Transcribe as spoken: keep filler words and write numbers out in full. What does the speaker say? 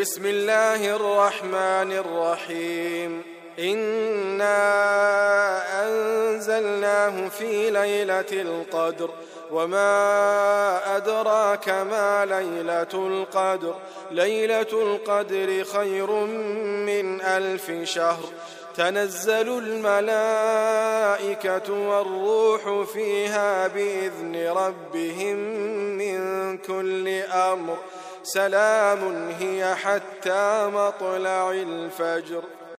بسم الله الرحمن الرحيم إنا أنزلناه في ليلة القدر وما أدراك ما ليلة القدر ليلة القدر خير من ألف شهر تنزل الملائكة والروح فيها بإذن ربهم من كل أمر سلام هي حتى مطلع الفجر.